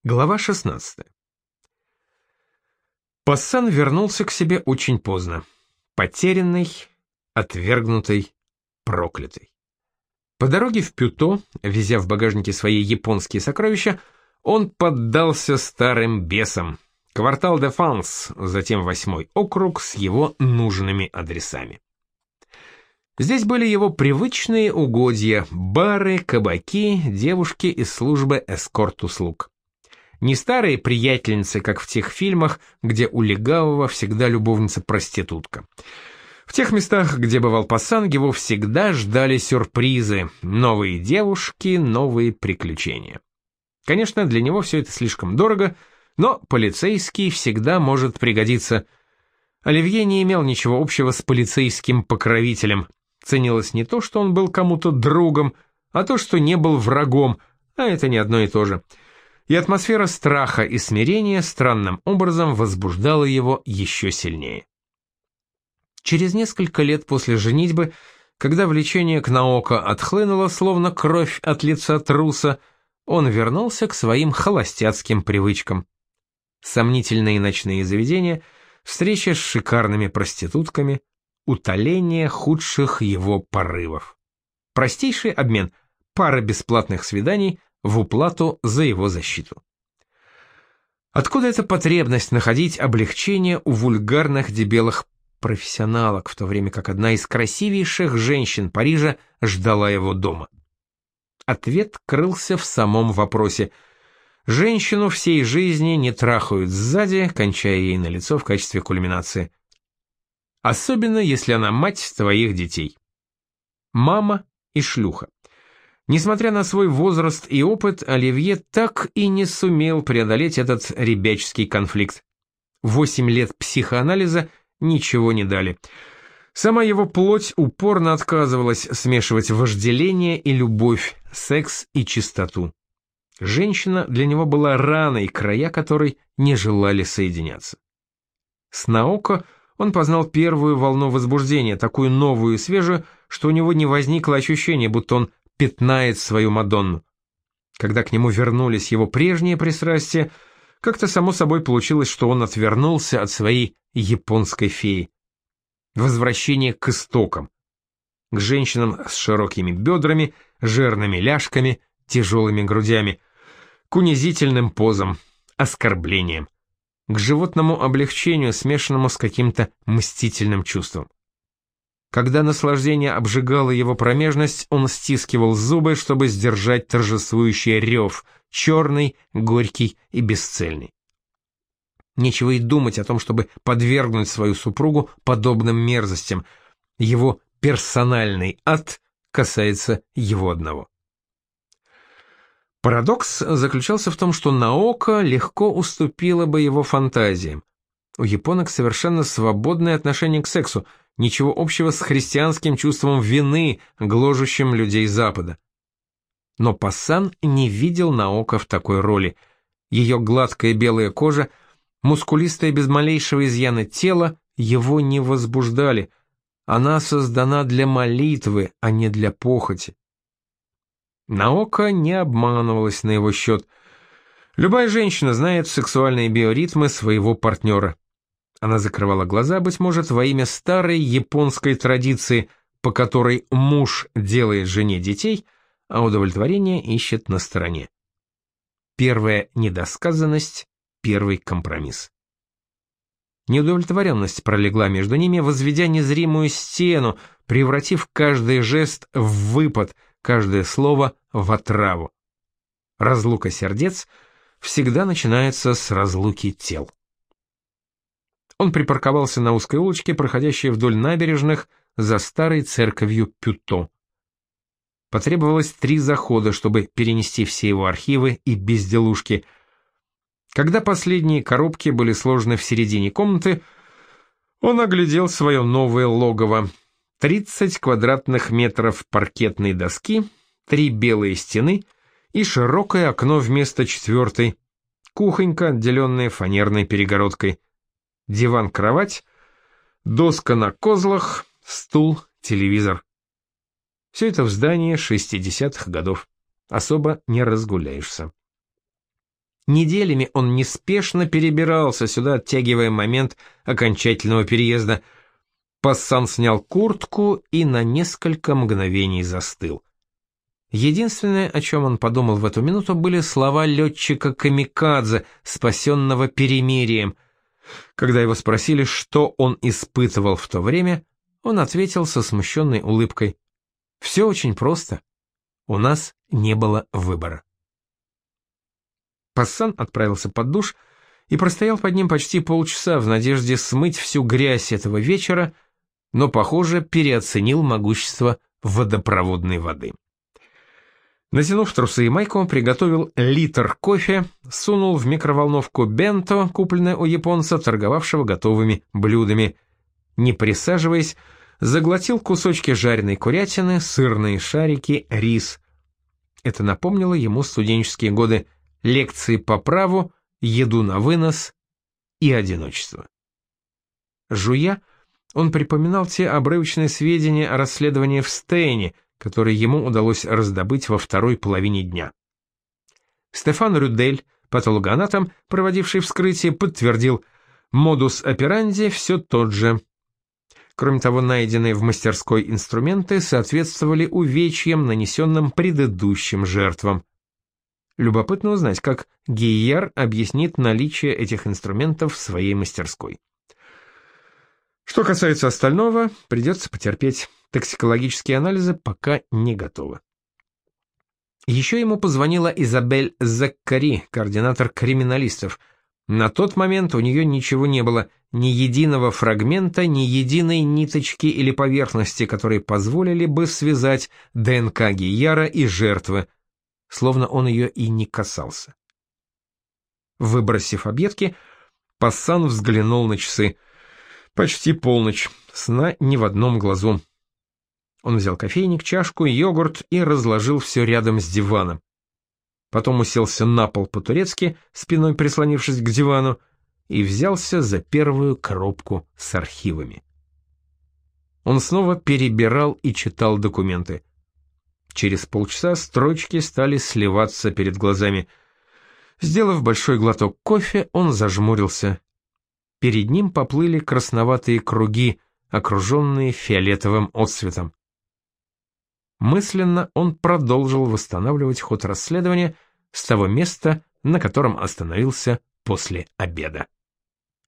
Глава 16. Пассан вернулся к себе очень поздно. Потерянный, отвергнутый, проклятый. По дороге в Пюто, везя в багажнике свои японские сокровища, он поддался старым бесам. Квартал де Фанс, затем 8-й округ с его нужными адресами. Здесь были его привычные угодья: бары, кабаки, девушки из службы эскорт-услуг. Не старые приятельницы, как в тех фильмах, где у легавого всегда любовница-проститутка. В тех местах, где бывал Пассан, его всегда ждали сюрпризы, новые девушки, новые приключения. Конечно, для него все это слишком дорого, но полицейский всегда может пригодиться. Оливье не имел ничего общего с полицейским покровителем. Ценилось не то, что он был кому-то другом, а то, что не был врагом, а это не одно и то же. И атмосфера страха и смирения странным образом возбуждала его еще сильнее. Через несколько лет после женитьбы, когда влечение к Наоко отхлынуло, словно кровь от лица труса, он вернулся к своим холостяцким привычкам. Сомнительные ночные заведения, встречи с шикарными проститутками, утоление худших его порывов. Простейший обмен, пара бесплатных свиданий в уплату за его защиту. Откуда эта потребность находить облегчение у вульгарных дебелых профессионалок, в то время как одна из красивейших женщин Парижа ждала его дома? Ответ крылся в самом вопросе. Женщину всей жизни не трахают сзади, кончая ей на лицо в качестве кульминации. Особенно, если она мать твоих детей. Мама и шлюха. Несмотря на свой возраст и опыт, Оливье так и не сумел преодолеть этот ребяческий конфликт. 8 лет психоанализа ничего не дали. Сама его плоть упорно отказывалась смешивать вожделение и любовь, секс и чистоту. Женщина для него была раной, края которой не желали соединяться. С Наоко он познал первую волну возбуждения, такую новую и свежую, что у него не возникло ощущения, будто он пятнает свою Мадонну. Когда к нему вернулись его прежние пристрастия, как-то само собой получилось, что он отвернулся от своей японской феи. Возвращение к истокам. К женщинам с широкими бедрами, жирными ляжками, тяжелыми грудями, к унизительным позам, оскорблениям, к животному облегчению, смешанному с каким-то мстительным чувством. Когда наслаждение обжигало его промежность, он стискивал зубы, чтобы сдержать торжествующий рев, черный, горький и бесцельный. Нечего и думать о том, чтобы подвергнуть свою супругу подобным мерзостям. Его персональный ад касается его одного. Парадокс заключался в том, что Наоко легко уступила бы его фантазиям. У японок совершенно свободное отношение к сексу, ничего общего с христианским чувством вины, гложущим людей Запада. Но Пассан не видел Наоко в такой роли. Ее гладкая белая кожа, мускулистое без малейшего изъяна тело его не возбуждали. Она создана для молитвы, а не для похоти. Наоко не обманывалась на его счет. Любая женщина знает сексуальные биоритмы своего партнера. Она закрывала глаза, быть может, во имя старой японской традиции, по которой муж делает жене детей, а удовлетворение ищет на стороне. Первая недосказанность, первый компромисс. Неудовлетворенность пролегла между ними, возведя незримую стену, превратив каждый жест в выпад, каждое слово в отраву. Разлука сердец всегда начинается с разлуки тел. Он припарковался на узкой улочке, проходящей вдоль набережных, за старой церковью Пюто. Потребовалось 3 захода, чтобы перенести все его архивы и безделушки. Когда последние коробки были сложены в середине комнаты, он оглядел свое новое логово. 30 квадратных метров паркетной доски, 3 белые стены и широкое окно вместо 4-й, кухонька, отделенная фанерной перегородкой. Диван-кровать, доска на козлах, стул, телевизор. Все это в здании 60-х годов. Особо не разгуляешься. Неделями он неспешно перебирался сюда, оттягивая момент окончательного переезда. Пассан снял куртку и на несколько мгновений застыл. Единственное, о чем он подумал в эту минуту, были слова летчика-камикадзе, спасенного перемирием. Когда его спросили, что он испытывал в то время, он ответил со смущенной улыбкой: «Все очень просто. У нас не было выбора». Пассан отправился под душ и простоял под ним почти полчаса в надежде смыть всю грязь этого вечера, но, похоже, переоценил могущество водопроводной воды. Натянув трусы и майку, приготовил литр кофе, сунул в микроволновку бенто, купленное у японца, торговавшего готовыми блюдами. Не присаживаясь, заглотил кусочки жареной курятины, сырные шарики, рис. Это напомнило ему студенческие годы, лекции по праву, еду на вынос и одиночество. Жуя, он припоминал те обрывочные сведения о расследовании в Стейне, которые ему удалось раздобыть во второй половине дня. Стефан Рюдель, патологоанатом, проводивший вскрытие, подтвердил: модус операнди все тот же. Кроме того, найденные в мастерской инструменты соответствовали увечьям, нанесенным предыдущим жертвам. Любопытно узнать, как Гийяр объяснит наличие этих инструментов в своей мастерской. Что касается остального, придется потерпеть. Токсикологические анализы пока не готовы. Еще ему позвонила Изабель Заккари, координатор криминалистов. На тот момент у нее ничего не было, ни единого фрагмента, ни единой ниточки или поверхности, которые позволили бы связать ДНК Гийяра и жертвы, словно он ее и не касался. Выбросив объедки, Пассан взглянул на часы. Почти полночь, сна ни в одном глазу. Он взял кофейник, чашку, йогурт и разложил все рядом с диваном. Потом уселся на пол по-турецки, спиной прислонившись к дивану, и взялся за первую коробку с архивами. Он снова перебирал и читал документы. Через полчаса строчки стали сливаться перед глазами. Сделав большой глоток кофе, он зажмурился. Перед ним поплыли красноватые круги, окруженные фиолетовым отсветом. Мысленно он продолжил восстанавливать ход расследования с того места, на котором остановился после обеда.